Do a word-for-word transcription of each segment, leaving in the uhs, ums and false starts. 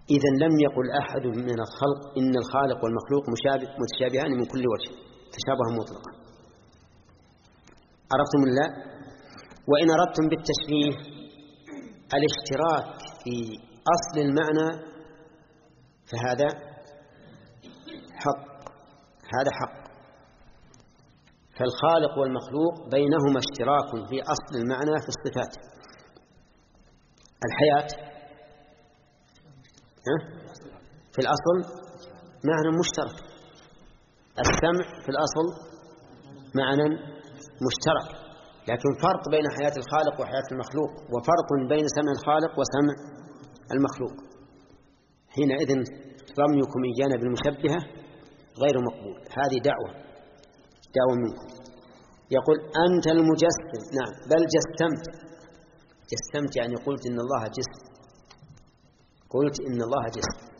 إذن لم يقل أحد من الخلق إن الخالق والمخلوق مشابه متشابهان من كل وجه، تشابه مطلقا. عرفتم الله؟ وإن أردتم بالتشبيه الاشتراك في أصل المعنى فهذا حق، هذا حق. فالخالق والمخلوق بينهما اشتراك في أصل المعنى في الصفات. الحياة في الأصل معنى مشترك، السمع في الأصل معنى مشترك، لكن فرق بين حياة الخالق وحياة المخلوق، وفرق بين سمع الخالق وسمع المخلوق. حينئذ رميكم إيانا بالمشبهة غير مقبول، هذه دعوة دعوة منكم. يقول أنت المجسم، نعم بل جسمت. جسمت يعني قلت إن الله جسم، قلت إن الله جسم.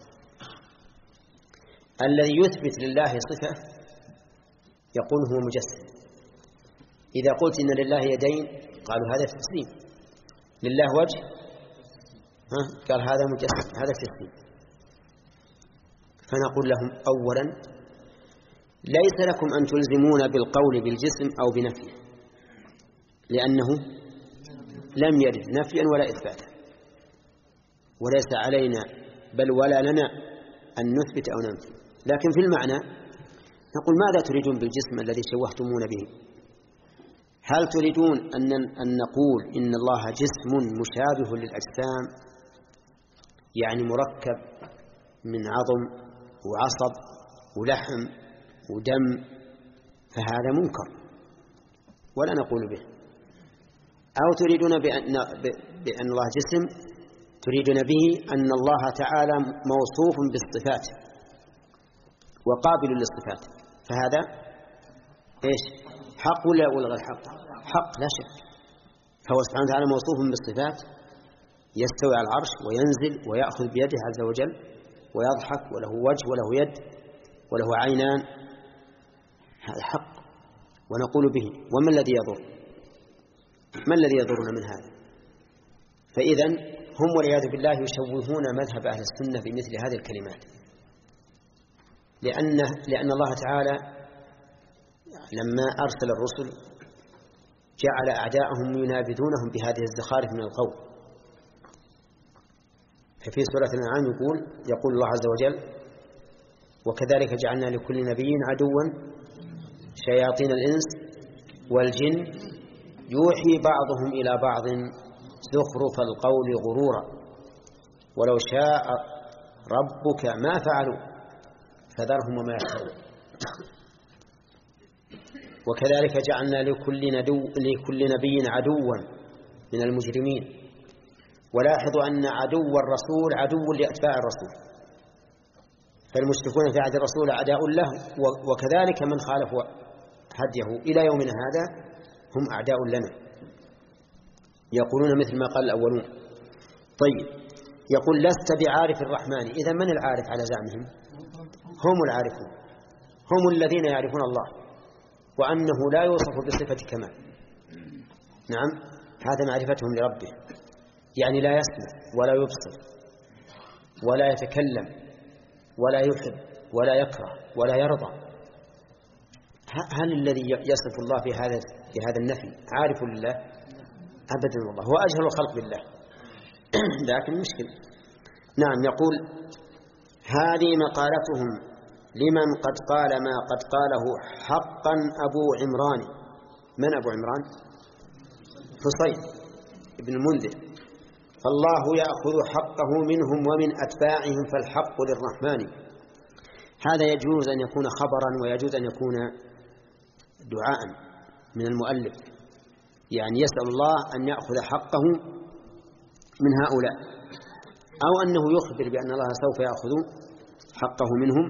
الذي يثبت لله صفة يقول هو مجسم. إذا قلت إن لله يدين قالوا هذا تجسيم، لله وجه ها قال هذا مجسم، هذا تجسيم. فنقول لهم أولا ليس لكم أن تلزمون بالقول بالجسم أو بنفيه، لأنه لم يرد نفيا ولا إثباتا، وليس علينا بل ولا لنا أن نثبت أو ننفي. لكن في المعنى نقول ماذا تريدون بالجسم الذي شوهتمون به؟ هل تريدون أن أن نقول إن الله جسم مشابه للأجسام، يعني مركب من عظم وعصب ولحم ودم، فهذا منكر ولا نقول به. أو تريدون بأن, بأن الله جسم، تريدون به أن الله تعالى موصوف بالصفات وقابل للصفات، فهذا إيش حق ولا غير حق؟ حق لا شك. فهو سبحانه وتعالى موصوف بالصفات، يستوي على العرش وينزل ويأخذ بيده عز وجل ويضحك وله وجه وله يد وله عينان، هذا حق ونقول به. وما الذي يضر؟ ما الذي يضرنا من هذا؟ فإذا هم والعياذ بالله يشوهون مذهب أهل السنة بمثل هذه الكلمات، لأن لأن الله تعالى لما أرسل الرسل جعل أعداءهم ينابذونهم بهذه الزخارف من القول. ففي سورة الأنعام يقول يقول الله عز وجل وكذلك جعلنا لكل نبي عدوا شياطين الإنس والجن يوحي بعضهم إلى بعض زخرف القول غرورا ولو شاء ربك ما فعلوا فذرهم وما يفترون. وكذلك جعلنا لكل, ندو لكل نبي عدوا من المجرمين. ولاحظوا أن عدو الرسول عدو لأتباع الرسول، فالمشركون في عهد الرسول أعداء له، وكذلك من خالف هديه إلى يومنا هذا هم أعداء لنا، يقولون مثل ما قال الأولون. طيب يقول لست بعارف الرحمن، إذا من العارف على زعمهم؟ هم العارفون، هم الذين يعرفون الله وأنه لا يوصف بصفة كمال. نعم هذا معرفتهم لربه، يعني لا يسمع ولا يبصر ولا يتكلم ولا يحب ولا يكره ولا يرضى. هل الذي يصف الله في هذا في هذا النفي عارف لله؟ أبدا، والله هو أجهل الخلق بالله. لكن مشكل. نعم يقول هذه مقالتهم لمن قد قال ما قد قاله حقا أبو عمران. من أبو عمران؟ حصين ابن المنذر. فالله يأخذ حقه منهم ومن أتباعهم فالحق للرحمن. هذا يجوز أن يكون خبرا ويجوز أن يكون دعاء من المؤلف، يعني يسأل الله أن يأخذ حقه من هؤلاء، أو أنه يخبر بأن الله سوف يأخذ حقه منهم،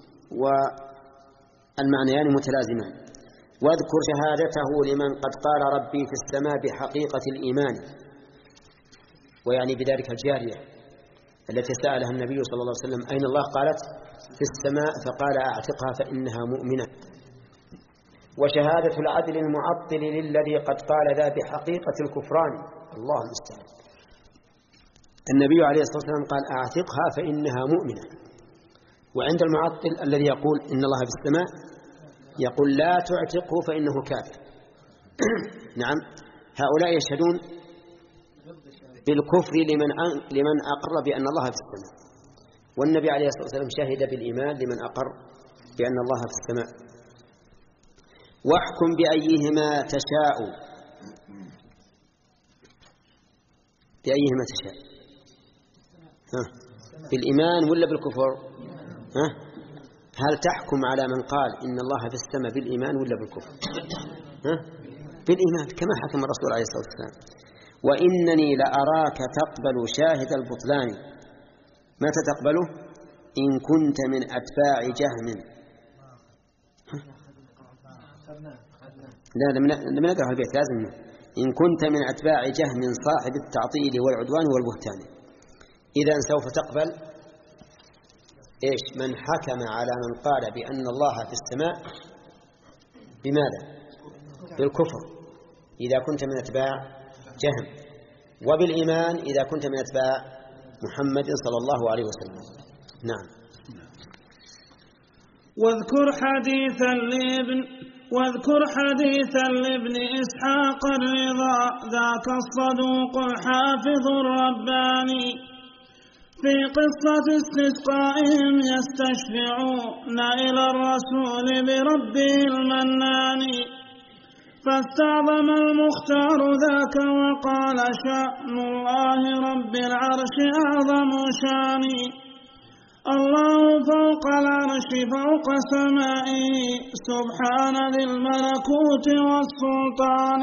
والمعنيان متلازمان. واذكر شهادته لمن قد قال ربي في السماء بحقيقة الإيمان، ويعني بذلك الجارية التي سألها النبي صلى الله عليه وسلم أين الله؟ قالت في السماء، فقال أعتقها فإنها مؤمنة. وشهادة العدل المعطل للذي قد قال ذا بحقيقة الكفران. الله المستعان. النبي عليه الصلاة والسلام قال أعتقها فإنها مؤمنة. وعند المعطل الذي يقول إن الله في السماء يقول لا تعتقه فإنه كافر. نعم، هؤلاء يشهدون بالكفر لمن لمن أقر بأن الله في السماء، والنبي عليه الصلاة والسلام شهد بالإيمان لمن أقر بأن الله في السماء. واحكم بأيهما تشاء، بأيهما تشاء، ها بالإيمان ولا بالكفر؟ ها هل تحكم على من قال إن الله في السماء بالإيمان ولا بالكفر؟ ها بالإيمان كما حكم الرسول عليه الصلاة والسلام. وإنني لأراك تقبل شاهد البطلان. متى تقبله؟ إن كنت من أتباع جهم. لا لم نقرأ البيت، لازم إن كنت من أتباع جهم صاحب التعطيل والعدوان والبهتان. إذا سوف تقبل إيش؟ من حكم على من قال بأن الله في السماء بماذا؟ بالكفر إذا كنت من أتباع جهم، وبالإيمان إذا كنت من أتباع محمد صلى الله عليه وسلم. نعم. واذكر حديثا لابن واذكر حديثا لابن إسحاق الرضا ذاك الصدوق الحافظ الرباني في قصة استسقائهم يستشفعون إلى الرسول بربه المنان، فاستعظم المختار ذاك وقال شأن الله رب العرش أعظم شاني. الله فوق العرش فوق سمائه سبحان ذي الملكوت والسلطان،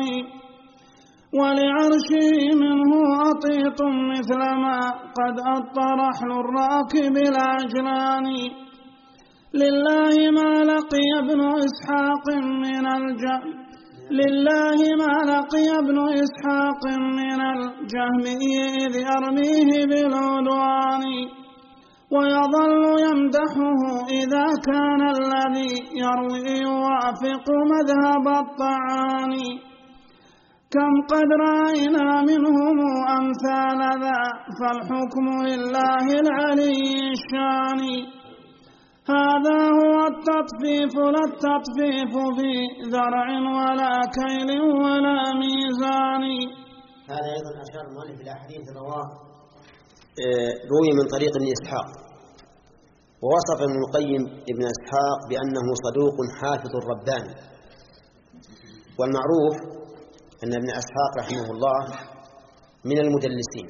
ولعرشه منه أطيط مثلما قد أطى رحل الراكب العجلان. لله ما لقي ابن إسحاق من الجهم لله ما لقي ابن إسحاق من الجهمي إذ يرميه بالعدوان، ويظل يمدحه إذا كان الذي يروي يوافق مذهب الطعان. كم قد رأينا منهم أمثال ذا فالحكم لله العلي الشان. هذا هو التطفيف لا التطفيف في ذرع ولا كيل ولا ميزان. هذا أيضا أشار المؤلف إلى حديث رواه روي من طريق ابن إسحاق، ووصف ابن القيم ابن إسحاق بأنه صدوق حافظ رباني. والمعروف أن ابن إسحاق رحمه الله من المدلسين،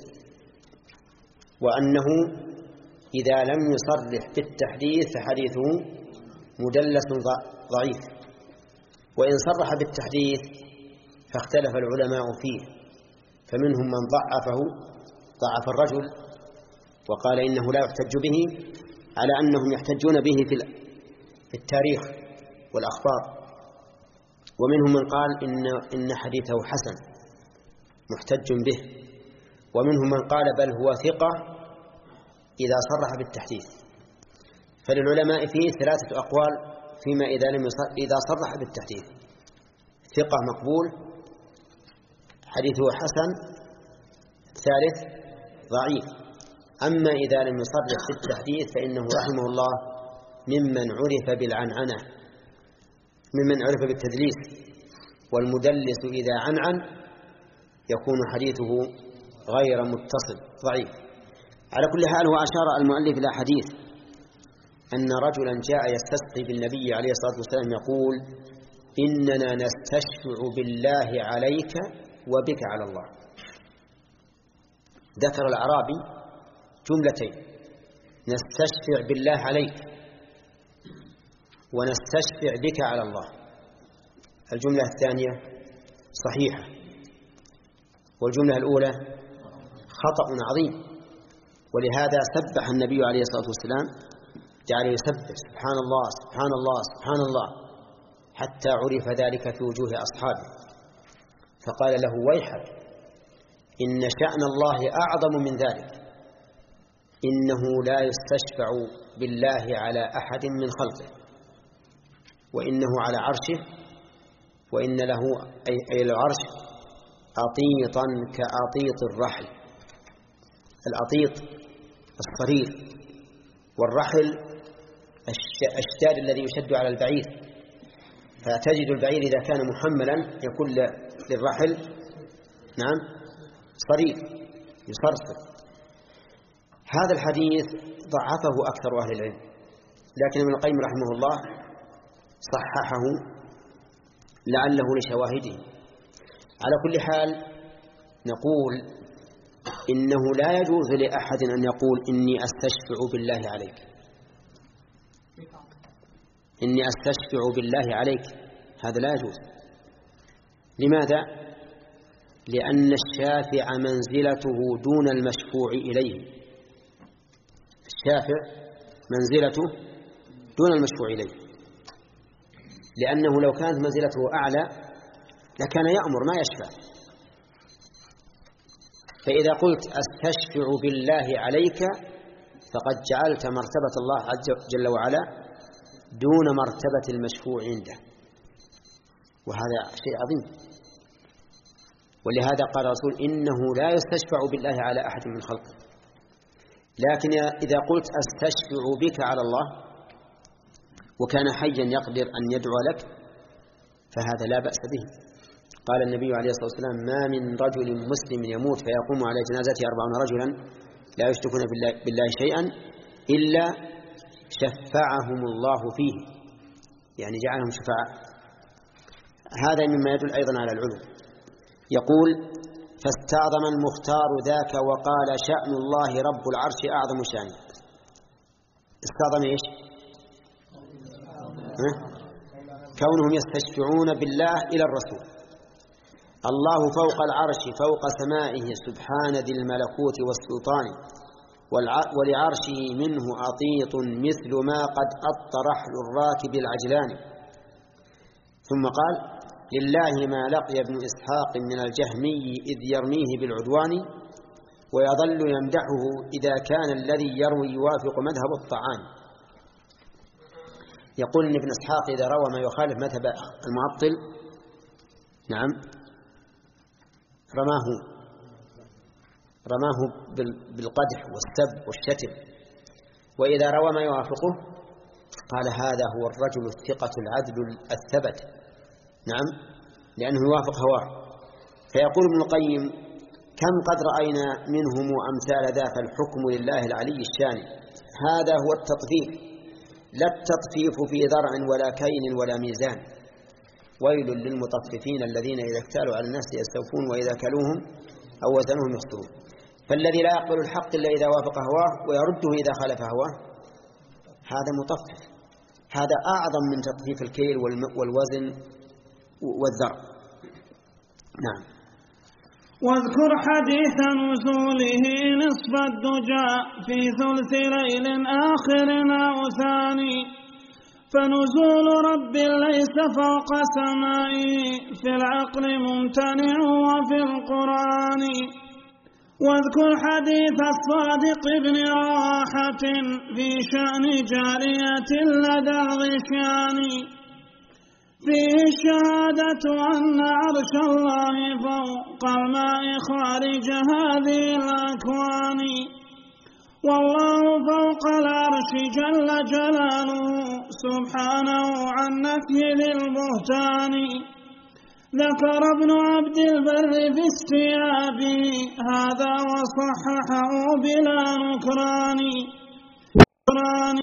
وأنه إذا لم يصرح بالتحديث فحديثه مدلس ضعيف، وإن صرح بالتحديث فاختلف العلماء فيه، فمنهم من ضعفه ضعف الرجل وقال إنه لا يحتج به، على أنهم يحتجون به في التاريخ والأخبار، ومنهم من قال إن, إن حديثه حسن محتج به، ومنهم من قال بل هو ثقة إذا صرح بالتحديث. فللعلماء فيه ثلاثة أقوال فيما إذا لم يصرح إذا صرح بالتحديث: ثقة مقبول، حديثه حسن، ثالث ضعيف. أما إذا لم يصرح بالتحديث فإنه رحمه الله ممن عرف بالعنعنة، ممن عرف بالتدليس، والمدلس إذا عنعن يكون حديثه غير متصل ضعيف. على كل حال هو أشار المؤلف إلى حديث أن رجلا جاء يستسقي بالنبي عليه الصلاة والسلام يقول: إننا نستشفع بالله عليك وبك على الله. ذكر الأعرابي جملتين: نستشفع بالله عليك ونستشفع بك على الله. الجملة الثانية صحيحة، والجملة الأولى خطأ عظيم، ولهذا سبح النبي عليه الصلاة والسلام، جعل يسبح سبحان الله سبحان الله سبحان الله حتى عرف ذلك في وجوه أصحابه، فقال له: ويحك، إن شأن الله أعظم من ذلك، إنه لا يستشفع بالله على أحد من خلقه، وإنه على عرشه، وإن له أي العرش أطيطا كأطيط الرحل. الأطيط الصرير، والرحل الشداد الذي يشد على البعير، فتجد البعير إذا كان محملا يكون للرحل نعم صرير يصرصر. هذا الحديث ضعفه أكثر أهل العلم، لكن ابن القيم رحمه الله صححه لعله لشواهده. على كل حال نقول إنه لا يجوز لأحد أن يقول إني أستشفع بالله عليك، إني أستشفع بالله عليك، هذا لا يجوز. لماذا؟ لأن الشافع منزلته دون المشفوع إليه، الشافع منزلته دون المشفوع إليه، لأنه لو كانت منزلته أعلى لكان يأمر ما يشفع. فإذا قلت أستشفع بالله عليك فقد جعلت مرتبة الله عز جل وعلا دون مرتبة المشفوع عنده، وهذا شيء عظيم. ولهذا قال الرسول إنه لا يستشفع بالله على أحد من خلقه. لكن إذا قلت أستشفع بك على الله وكان حيا يقدر أن يدعو لك فهذا لا بأس به. قال النبي عليه الصلاة والسلام ما من رجل مسلم يموت فيقوم على جنازته أربعون رجلا لا يشركون بالله, بالله شيئا إلا شفعهم الله فيه، يعني جعلهم شفعاء. هذا مما يدل أيضا على العلو. يقول فاستعظم المختار ذاك وقال شأن الله رب العرش أعظم شأن. استعظم إيش؟ ها؟ كونهم يستشفعون بالله إلى الرسول. الله فوق العرش فوق سمائه سبحان ذي الملكوت والسلطان، ولعرشه منه أطيط مثل ما قد أط رحل الراكب العجلان. ثم قال لله ما لقي ابن إسحاق من الجهمي إذ يرميه بالعدوان، ويظل يمدحه إذا كان الذي يروي يوافق مذهب الطعان. يقول إن ابن إسحاق إذا روى ما يخالف مذهب المعطل نعم رماه رماه بالقدح والسب والشتم، وإذا روى ما يوافقه قال هذا هو الرجل الثقة العدل الثبت، نعم، لأنه يوافق هواه. فيقول ابن القيم كم قد رأينا منهم أمثال ذاك الحكم لله العلي الشان. هذا هو التطفيف، لا التطفيف في ذرع ولا كين ولا ميزان. ويل للمطففين الذين إذا اكتالوا على الناس يستوفون وإذا كلوهم أو وزنهم يخسرون. فالذي لا يقبل الحق إلا إذا وافق هواه ويرده إذا خالف هواه هذا مطفف. هذا أعظم من تطفيف الكيل والوزن والذرع. نعم. واذكر حديث نزوله نصف الدجى في ثلث ليل آخر أو ثاني، فنزول رب ليس فوق سمائه في العقل ممتنع وفي القرآن. واذكر حديث الصادق بن رواحة في شأن جارية لدى الغشيان، فيه الشهادة أن عرش الله فوق الماء خارج هذه الأكوان، والله فوق العرش جل جلاله سبحانه عن نفي للبهتان. ذكر ابن عبد البر في استيابه هذا وصححه بلا نكران.